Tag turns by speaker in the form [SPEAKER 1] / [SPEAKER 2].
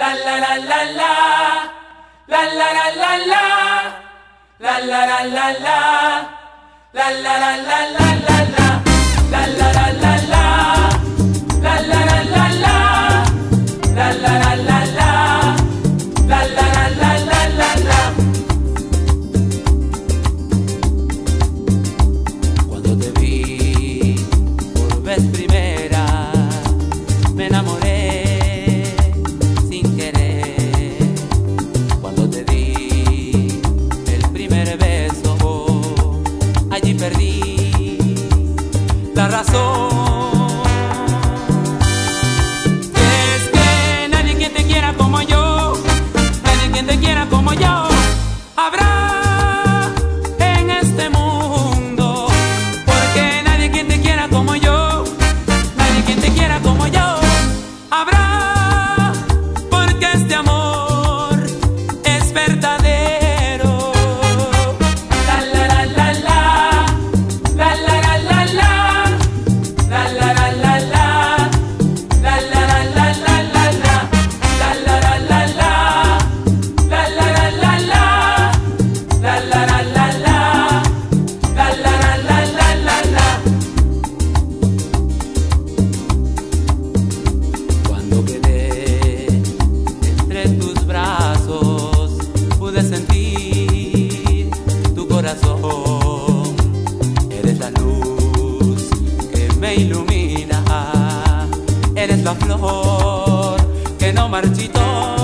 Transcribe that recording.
[SPEAKER 1] La la la la la, la la la la la, la la la la la, la la la la la la la, la la la la la, la la la la la, la la la la la, la la la la la la la. Cuando te vi por vez primera, me enamoré sin querer. Cuando te di el primer beso, allí perdí la razón. Es que nadie quien te quiera como yo, nadie quien te quiera como yo habrá en este mundo, porque nadie quien te quiera como yo, nadie quien te quiera como yo habrá, porque este amor es verdadero. La la la la la, la la la la la, la la la la la, la la la la la la la, la la la la la, la la la la la, la la la la la, la la la la la la. Cuando quedé entre tus brazos, pude sentir tu corazón. Eres la luz que me ilumina, eres la flor que no marchitó.